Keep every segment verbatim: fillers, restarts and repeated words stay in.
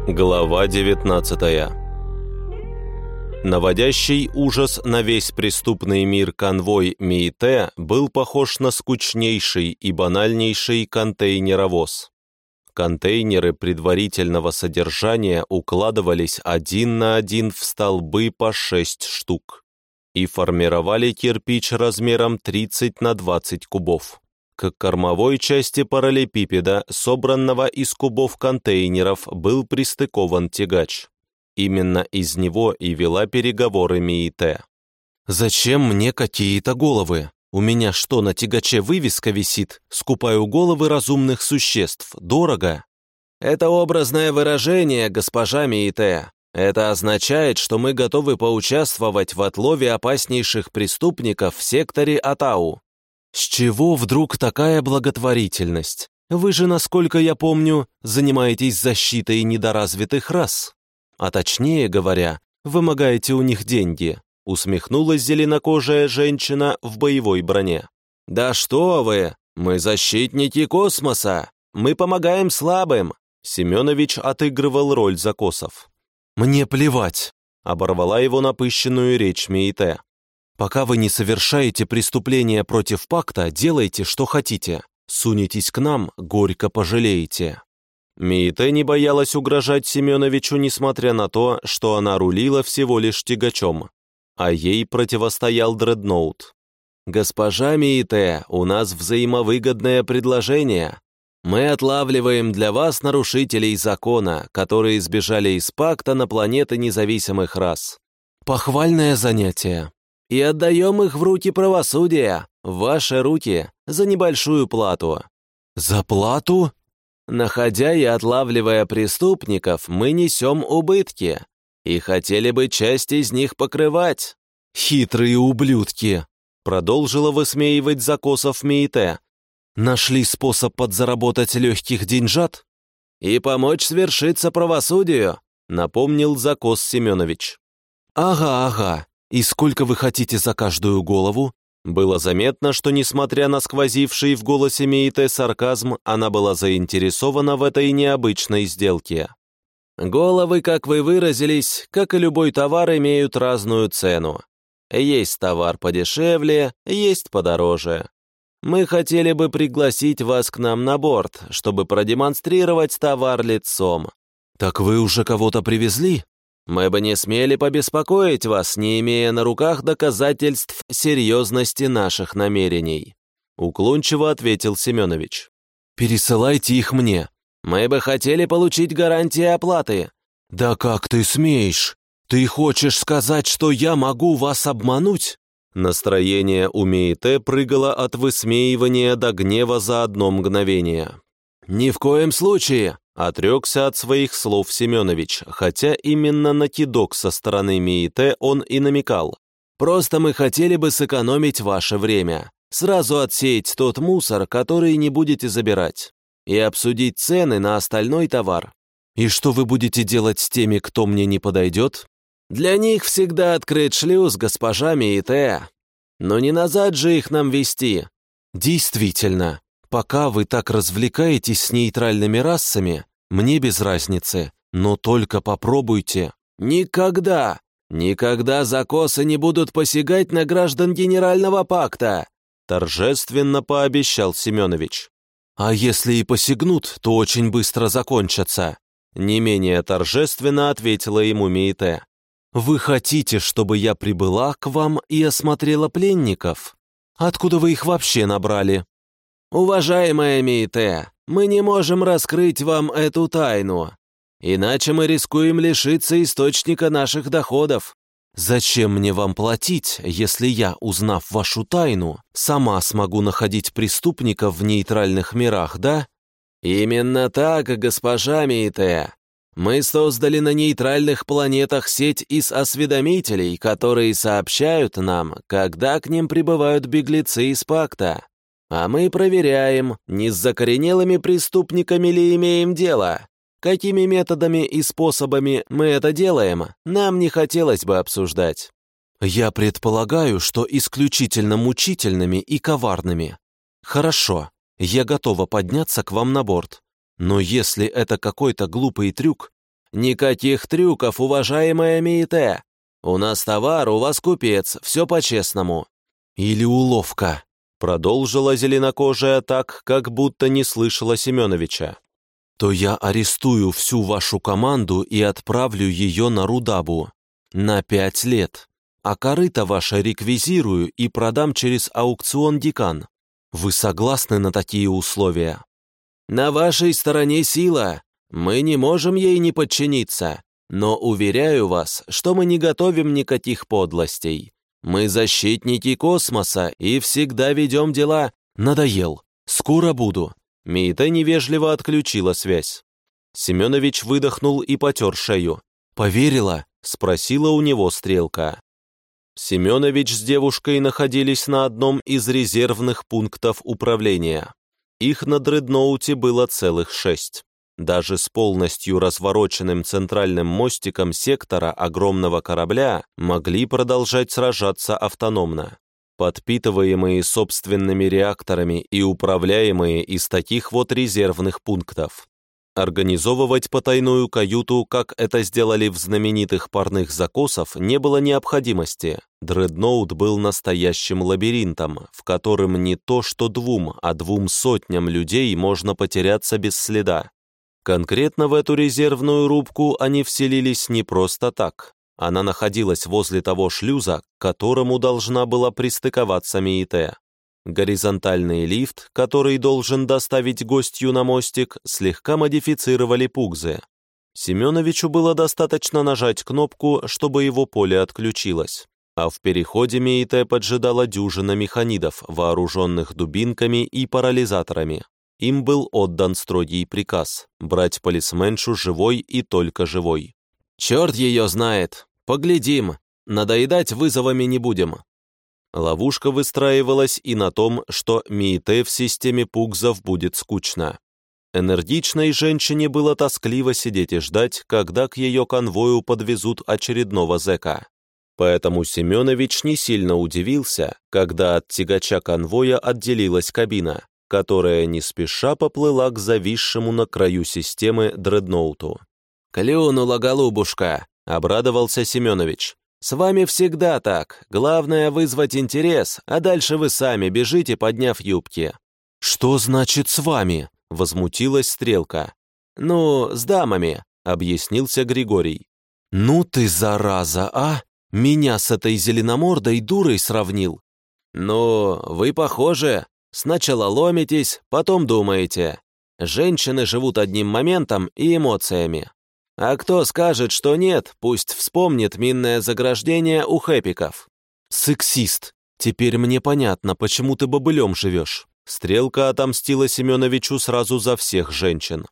Глава девятнадцатая. Наводящий ужас на весь преступный мир конвой МИИТЭ был похож на скучнейший и банальнейший контейнеровоз. Контейнеры предварительного содержания укладывались один на один в столбы по шесть штук и формировали кирпич размером тридцать на двадцать кубов. К кормовой части параллелепипеда, собранного из кубов контейнеров, был пристыкован тягач. Именно из него и вела переговоры МИИТЭ. «Зачем мне какие-то головы? У меня что, на тягаче вывеска висит? Скупаю головы разумных существ. Дорого?» «Это образное выражение, госпожа МИИТЭ. Это означает, что мы готовы поучаствовать в отлове опаснейших преступников в секторе Атау». «С чего вдруг такая благотворительность? Вы же, насколько я помню, занимаетесь защитой недоразвитых рас. А точнее говоря, вымогаете у них деньги», усмехнулась зеленокожая женщина в боевой броне. «Да что вы! Мы защитники космоса! Мы помогаем слабым!» Семенович отыгрывал роль закосов. «Мне плевать!» — оборвала его напыщенную речь МИИТЭ. «Пока вы не совершаете преступления против пакта, делайте, что хотите. Сунетесь к нам, горько пожалеете». МИИТЭ не боялась угрожать Семеновичу, несмотря на то, что она рулила всего лишь тягачом, а ей противостоял дредноут. «Госпожа МИИТЭ, у нас взаимовыгодное предложение. Мы отлавливаем для вас нарушителей закона, которые сбежали из пакта на планеты независимых рас». «Похвальное занятие». «И отдаем их в руки правосудия, в ваши руки, за небольшую плату». «За плату?» «Находя и отлавливая преступников, мы несем убытки, и хотели бы часть из них покрывать». «Хитрые ублюдки!» — продолжила высмеивать закосов МИИТЭ. «Нашли способ подзаработать легких деньжат?» «И помочь свершиться правосудию», — напомнил закос Семенович. «Ага, ага. И сколько вы хотите за каждую голову?» Было заметно, что, несмотря на сквозивший в голосе МИИТЭ сарказм, она была заинтересована в этой необычной сделке. «Головы, как вы выразились, как и любой товар, имеют разную цену. Есть товар подешевле, есть подороже. Мы хотели бы пригласить вас к нам на борт, чтобы продемонстрировать товар лицом». «Так вы уже кого-то привезли?» «Мы бы не смели побеспокоить вас, не имея на руках доказательств серьезности наших намерений», уклончиво ответил Семенович. «Пересылайте их мне. Мы бы хотели получить гарантии оплаты». «Да как ты смеешь? Ты хочешь сказать, что я могу вас обмануть?» Настроение у МИИТЭ прыгало от высмеивания до гнева за одно мгновение. «Ни в коем случае!» — отрекся от своих слов Семенович, хотя именно на кидок со стороны МИИТЭ он и намекал. «Просто мы хотели бы сэкономить ваше время, сразу отсеять тот мусор, который не будете забирать, и обсудить цены на остальной товар». «И что вы будете делать с теми, кто мне не подойдет?» «Для них всегда открыт шлюз, госпожа МИИТЭ. Но не назад же их нам вести». «Действительно, пока вы так развлекаетесь с нейтральными расами, мне без разницы, но только попробуйте». «Никогда, никогда закосы не будут посягать на граждан Генерального пакта», торжественно пообещал Семенович. «А если и посягнут, то очень быстро закончатся», не менее торжественно ответила ему МИИТЭ. «Вы хотите, чтобы я прибыла к вам и осмотрела пленников? Откуда вы их вообще набрали?» «Уважаемая МИИТЭ, мы не можем раскрыть вам эту тайну, иначе мы рискуем лишиться источника наших доходов». «Зачем мне вам платить, если я, узнав вашу тайну, сама смогу находить преступников в нейтральных мирах, да?» «Именно так, госпожа МИИТЭ. Мы создали на нейтральных планетах сеть из осведомителей, которые сообщают нам, когда к ним прибывают беглецы из пакта. А мы проверяем, не с закоренелыми преступниками ли имеем дело. Какими методами и способами мы это делаем, нам не хотелось бы обсуждать». «Я предполагаю, что исключительно мучительными и коварными. Хорошо, я готова подняться к вам на борт. Но если это какой-то глупый трюк, Никаких трюков, уважаемая Миите. У нас товар, у вас купец, все по-честному». «Или уловка», — продолжила зеленокожая так, как будто не слышала Семеновича. «То я арестую всю вашу команду и отправлю ее на Рудабу. На пять лет. А корыто ваше реквизирую и продам через аукцион Дикан. Вы согласны на такие условия?» «На вашей стороне сила. Мы не можем ей не подчиниться. Но уверяю вас, что мы не готовим никаких подлостей. Мы защитники космоса и всегда ведем дела». «Надоел. Скоро буду». Миите невежливо отключила связь. Семенович выдохнул и потер шею. «Поверила?» — спросила у него Стрелка. Семенович с девушкой находились на одном из резервных пунктов управления. Их на дредноуте было целых шесть. Даже с полностью развороченным центральным мостиком сектора огромного корабля могли продолжать сражаться автономно, подпитываемые собственными реакторами и управляемые из таких вот резервных пунктов. Организовывать потайную каюту, как это сделали в знаменитых парных закосов, не было необходимости. Дредноут был настоящим лабиринтом, в котором не то что двум, а двум сотням людей можно потеряться без следа. Конкретно в эту резервную рубку они вселились не просто так. Она находилась возле того шлюза, к которому должна была пристыковаться Миите. Горизонтальный лифт, который должен доставить гостью на мостик, слегка модифицировали пугзы. Семеновичу было достаточно нажать кнопку, чтобы его поле отключилось. А в переходе Миите поджидала дюжина механидов, вооруженных дубинками и парализаторами. Им был отдан строгий приказ – брать полисменшу живой и только живой. «Черт ее знает! Поглядим! Надоедать вызовами не будем!» Ловушка выстраивалась и на том, что Миите в системе пугзов будет скучно. Энергичной женщине было тоскливо сидеть и ждать, когда к ее конвою подвезут очередного зэка. Поэтому Семенович не сильно удивился, когда от тягача конвоя отделилась кабина, которая не спеша поплыла к зависшему на краю системы дредноуту. «Клюнула, голубушка!» — обрадовался Семенович. «С вами всегда так. Главное — вызвать интерес, а дальше вы сами бежите, подняв юбки». «Что значит «с вами»?» — возмутилась Стрелка. «Ну, с дамами», — объяснился Григорий. «Ну ты, зараза, а? Меня с этой зеленомордой дурой сравнил». «Ну, вы похожи. Сначала ломитесь, потом думаете. Женщины живут одним моментом и эмоциями. А кто скажет, что нет, пусть вспомнит минное заграждение у хэпиков». «Сексист. Теперь мне понятно, почему ты бобылем живешь». Стрелка отомстила Семеновичу сразу за всех женщин.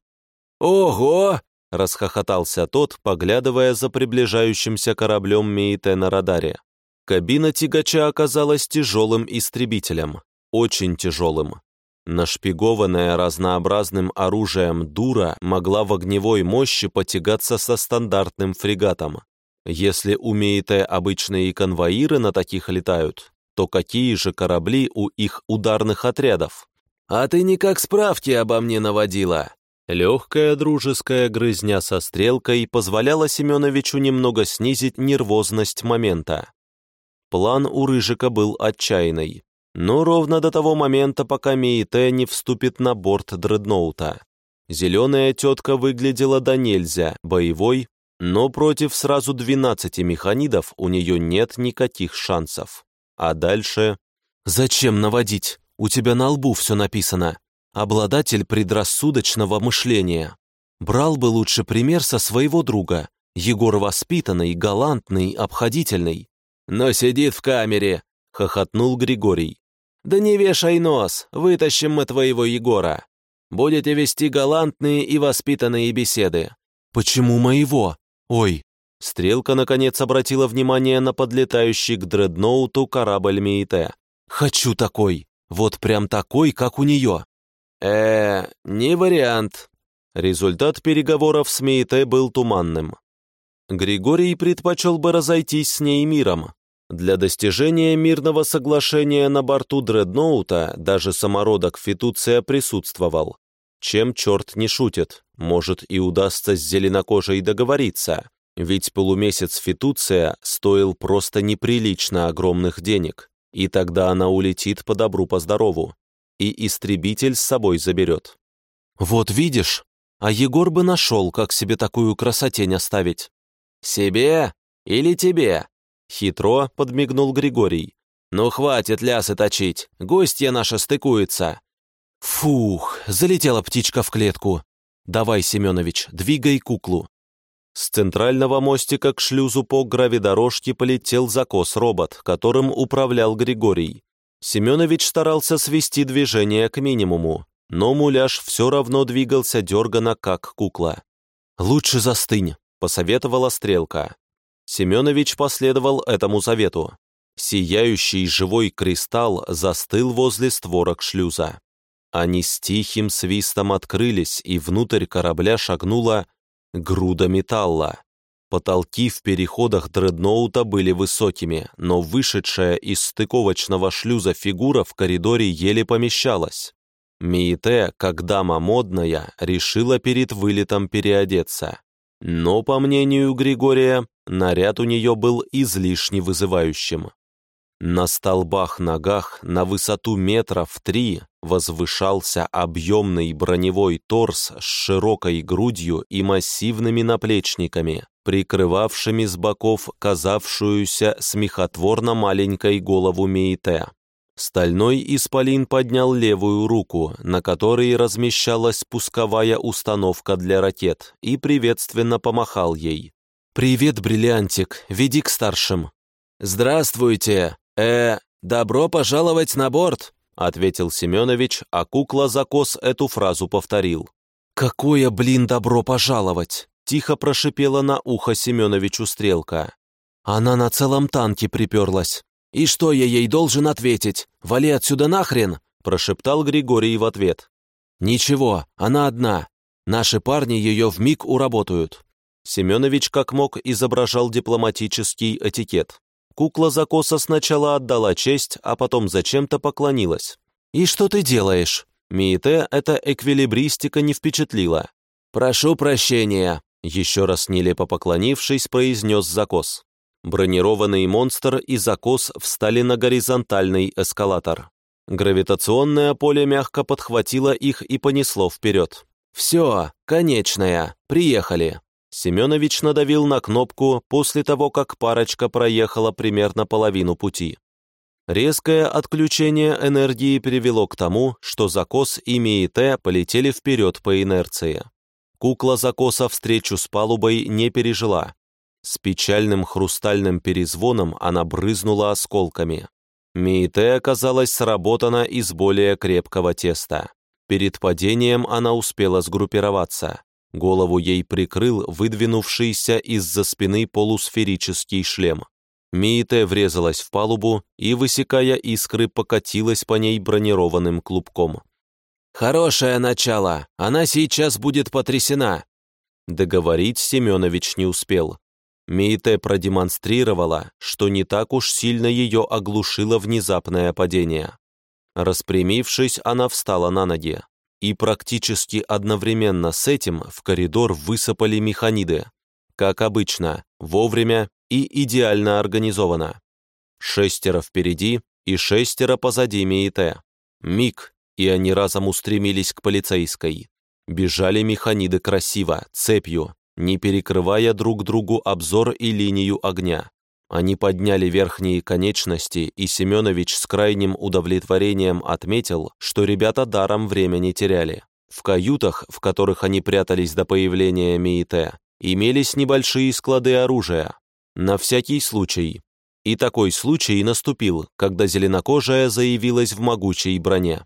«Ого!» — расхохотался тот, поглядывая за приближающимся кораблем Миите на радаре. Кабина тягача оказалась тяжелым истребителем. Очень тяжелым. Нашпигованная разнообразным оружием дура могла в огневой мощи потягаться со стандартным фрегатом. Если у Миите обычные конвоиры на таких летают, то какие же корабли у их ударных отрядов? «А ты никак справки обо мне наводила?» Легкая дружеская грызня со Стрелкой позволяла Семеновичу немного снизить нервозность момента. План у Рыжика был отчаянный. Но ровно до того момента, пока Миите не вступит на борт дредноута. Зеленая тетка выглядела до нельзя боевой, но против сразу двенадцати механидов у нее нет никаких шансов. А дальше... «Зачем наводить? У тебя на лбу все написано. Обладатель предрассудочного мышления. Брал бы лучше пример со своего друга. Егор воспитанный, галантный, обходительный». «Но сидит в камере», — хохотнул Григорий. «Да не вешай нос, вытащим мы твоего Егора. Будете вести галантные и воспитанные беседы». «Почему моего? Ой!» Стрелка наконец обратила внимание на подлетающий к дредноуту корабль Миите. «Хочу такой! Вот прям такой, как у нее!» э не вариант». Результат переговоров с Миите был туманным. Григорий предпочел бы разойтись с ней миром. Для достижения мирного соглашения на борту дредноута даже самородок Фитуция присутствовал. Чем черт не шутит, может и удастся с зеленокожей договориться, ведь полумесяц Фитуция стоил просто неприлично огромных денег, и тогда она улетит по добру по здорову, и истребитель с собой заберет. Вот видишь, а Егор бы нашел, как себе такую красотень оставить. Себе или тебе? Хитро подмигнул Григорий. Ну хватит лясы точить, гостья наша стыкуется. Фух, залетела птичка в клетку. Давай, Семенович, двигай куклу. С центрального мостика к шлюзу по гравидорожке полетел закос-робот, которым управлял Григорий. Семенович старался свести движение к минимуму, но муляж все равно двигался дерганно, как кукла. «Лучше застынь», — посоветовала Стрелка. Семенович последовал этому совету. Сияющий живой кристалл застыл возле створок шлюза. Они с тихим свистом открылись, и внутрь корабля шагнула груда металла. Потолки в переходах дредноута были высокими, но вышедшая из стыковочного шлюза фигура в коридоре еле помещалась. Миите, как дама модная, решила перед вылетом переодеться. Но, по мнению Григория, наряд у нее был излишне вызывающим. На столбах-ногах на высоту метров три возвышался объемный броневой торс с широкой грудью и массивными наплечниками, прикрывавшими с боков казавшуюся смехотворно маленькой голову Миите. Стальной исполин поднял левую руку, на которой размещалась пусковая установка для ракет, и приветственно помахал ей. «Привет, бриллиантик, веди к старшим». «Здравствуйте! Э, добро пожаловать на борт!» — ответил Семенович, а кукла-закос эту фразу повторил. «Какое, блин, добро пожаловать!» — тихо прошипела на ухо Семеновичу Стрелка. «Она на целом танке приперлась». «И что я ей должен ответить? Вали отсюда нахрен!» — прошептал Григорий в ответ. «Ничего, она одна. Наши парни ее вмиг уработают». Семенович как мог изображал дипломатический этикет. Кукла-закоса сначала отдала честь, а потом зачем-то поклонилась. «И что ты делаешь?» Миите эта эквилибристика не впечатлила. «Прошу прощения», — еще раз нелепо поклонившись, произнес закос. Бронированный монстр и закос встали на горизонтальный эскалатор. Гравитационное поле мягко подхватило их и понесло вперед. «Все, конечная, приехали». Семенович надавил на кнопку после того, как парочка проехала примерно половину пути. Резкое отключение энергии привело к тому, что закос и Миите полетели вперед по инерции. Кукла закоса встречу с палубой не пережила. С печальным хрустальным перезвоном она брызнула осколками. Миите оказалась сработана из более крепкого теста. Перед падением она успела сгруппироваться. Голову ей прикрыл выдвинувшийся из-за спины полусферический шлем. Миите врезалась в палубу и, высекая искры, покатилась по ней бронированным клубком. «Хорошее начало! Она сейчас будет потрясена!» Договорить Семенович не успел. Миите продемонстрировала, что не так уж сильно ее оглушило внезапное падение. Распрямившись, она встала на ноги. И практически одновременно с этим в коридор высыпали механиды. Как обычно, вовремя и идеально организованно. Шестеро впереди и шестеро позади Миите. Миг, и они разом устремились к полицейской. Бежали механиды красиво, цепью, не перекрывая друг другу обзор и линию огня. Они подняли верхние конечности, и Семенович с крайним удовлетворением отметил, что ребята даром время не теряли. В каютах, в которых они прятались до появления Миите, имелись небольшие склады оружия. На всякий случай. И такой случай наступил, когда зеленокожая заявилась в могучей броне.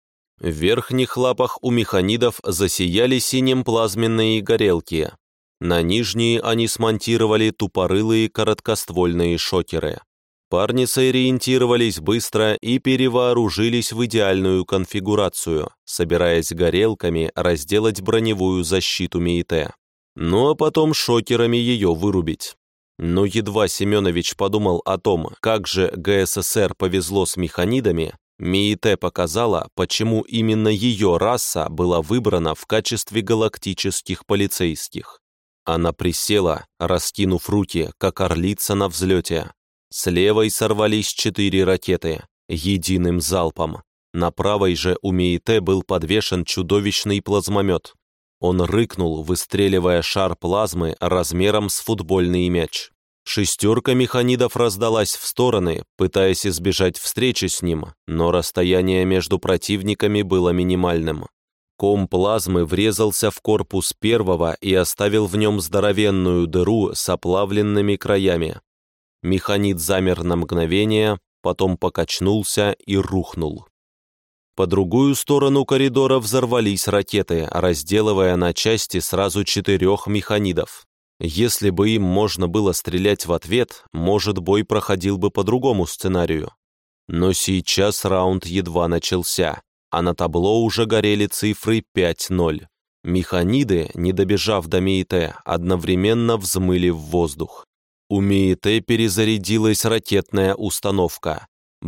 В верхних лапах у механидов засияли синим плазменные горелки. На нижние они смонтировали тупорылые короткоствольные шокеры. Парни сориентировались быстро и перевооружились в идеальную конфигурацию, собираясь горелками разделать броневую защиту Миите. Ну а потом шокерами ее вырубить. Но едва Семенович подумал о том, как же ГССР повезло с механидами, МИИТ показала, почему именно ее раса была выбрана в качестве галактических полицейских. Она присела, раскинув руки, как орлица на взлете. С левой сорвались четыре ракеты, единым залпом. На правой же у МИИТ был подвешен чудовищный плазмомет. Он рыкнул, выстреливая шар плазмы размером с футбольный мяч. Шестерка механидов раздалась в стороны, пытаясь избежать встречи с ним, но расстояние между противниками было минимальным. Ком плазмы врезался в корпус первого и оставил в нем здоровенную дыру с оплавленными краями. Механид замер на мгновение, потом покачнулся и рухнул. По другую сторону коридора взорвались ракеты, разделывая на части сразу четырех механидов. Если бы им можно было стрелять в ответ, может, бой проходил бы по другому сценарию. Но сейчас раунд едва начался, а на табло уже горели цифры пять ноль. Механиды, не добежав до МИИТ, одновременно взмыли в воздух. У МИИТ перезарядилась ракетная установка.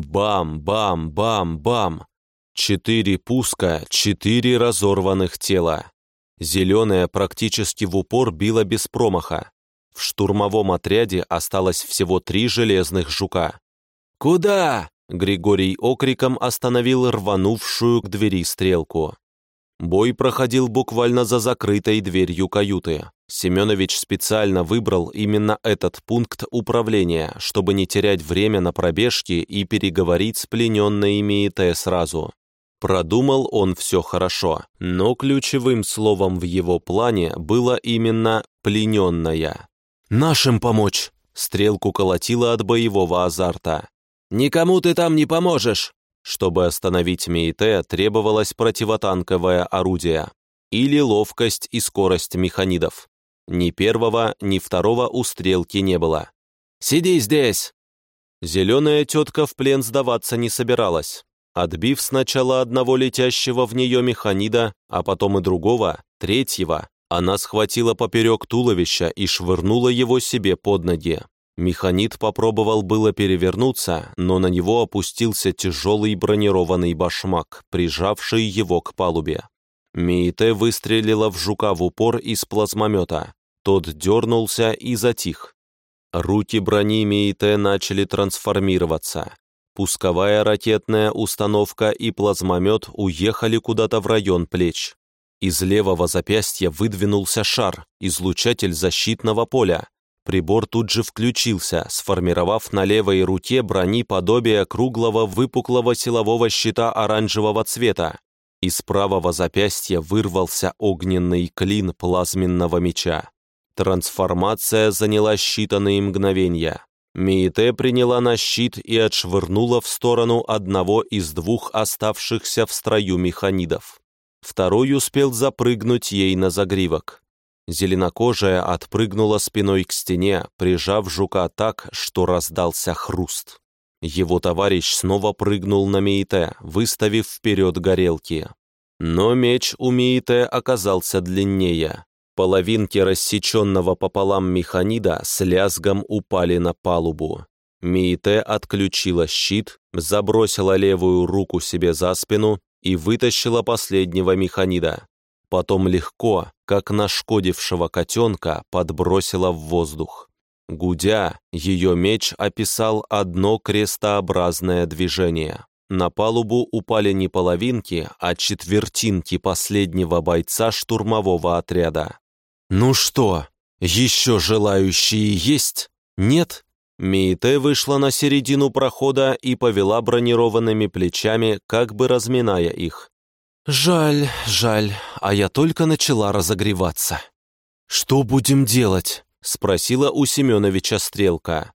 Бам-бам-бам-бам! Четыре пуска, четыре разорванных тела. Зеленая практически в упор била без промаха. В штурмовом отряде осталось всего три железных жука. «Куда?» — Григорий окриком остановил рванувшую к двери стрелку. Бой проходил буквально за закрытой дверью каюты. Семенович специально выбрал именно этот пункт управления, чтобы не терять время на пробежке и переговорить с плененной МИИТ сразу. Продумал он все хорошо, но ключевым словом в его плане было именно «плененная». «Нашим помочь!» — стрелку колотила от боевого азарта. «Никому ты там не поможешь!» Чтобы остановить МИИТ, требовалось противотанковое орудие или ловкость и скорость механидов. Ни первого, ни второго у стрелки не было. «Сиди здесь!» Зеленая тетка в плен сдаваться не собиралась. Отбив сначала одного летящего в нее механида, а потом и другого, третьего, она схватила поперек туловища и швырнула его себе под ноги. Механид попробовал было перевернуться, но на него опустился тяжелый бронированный башмак, прижавший его к палубе. МИИТ выстрелила в жука в упор из плазмомета. Тот дернулся и затих. Руки брони МИИТ начали трансформироваться. Пусковая ракетная установка и плазмомет уехали куда-то в район плеч. Из левого запястья выдвинулся шар, излучатель защитного поля. Прибор тут же включился, сформировав на левой руке брони подобие круглого выпуклого силового щита оранжевого цвета. Из правого запястья вырвался огненный клин плазменного меча. Трансформация заняла считанные мгновения. МИИТ приняла на щит и отшвырнула в сторону одного из двух оставшихся в строю механидов. Второй успел запрыгнуть ей на загривок. Зеленокожая отпрыгнула спиной к стене, прижав жука так, что раздался хруст. Его товарищ снова прыгнул на МИИТ, выставив вперед горелки. Но меч у МИИТ оказался длиннее. Половинки рассеченного пополам механида с лязгом упали на палубу. МИИТ отключила щит, забросила левую руку себе за спину и вытащила последнего механида. Потом легко, как нашкодившего котенка, подбросила в воздух. Гудя, ее меч описал одно крестообразное движение. На палубу упали не половинки, а четвертинки последнего бойца штурмового отряда. «Ну что, еще желающие есть? Нет?» МИИТ вышла на середину прохода и повела бронированными плечами, как бы разминая их. «Жаль, жаль, а я только начала разогреваться». «Что будем делать?» — спросила у Семеновича стрелка.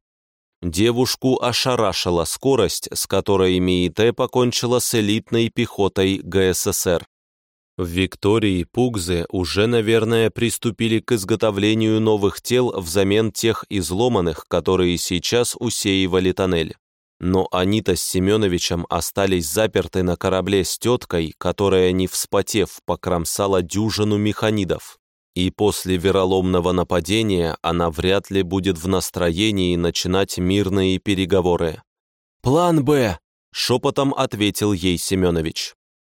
Девушку ошарашила скорость, с которой МИИТ покончила с элитной пехотой ГССР. В Виктории пугзы уже, наверное, приступили к изготовлению новых тел взамен тех изломанных, которые сейчас усеивали тоннель. Но они-то с Семеновичем остались заперты на корабле с теткой, которая, не вспотев, покромсала дюжину механидов. И после вероломного нападения она вряд ли будет в настроении начинать мирные переговоры. «План Б! шепотом ответил ей Семенович.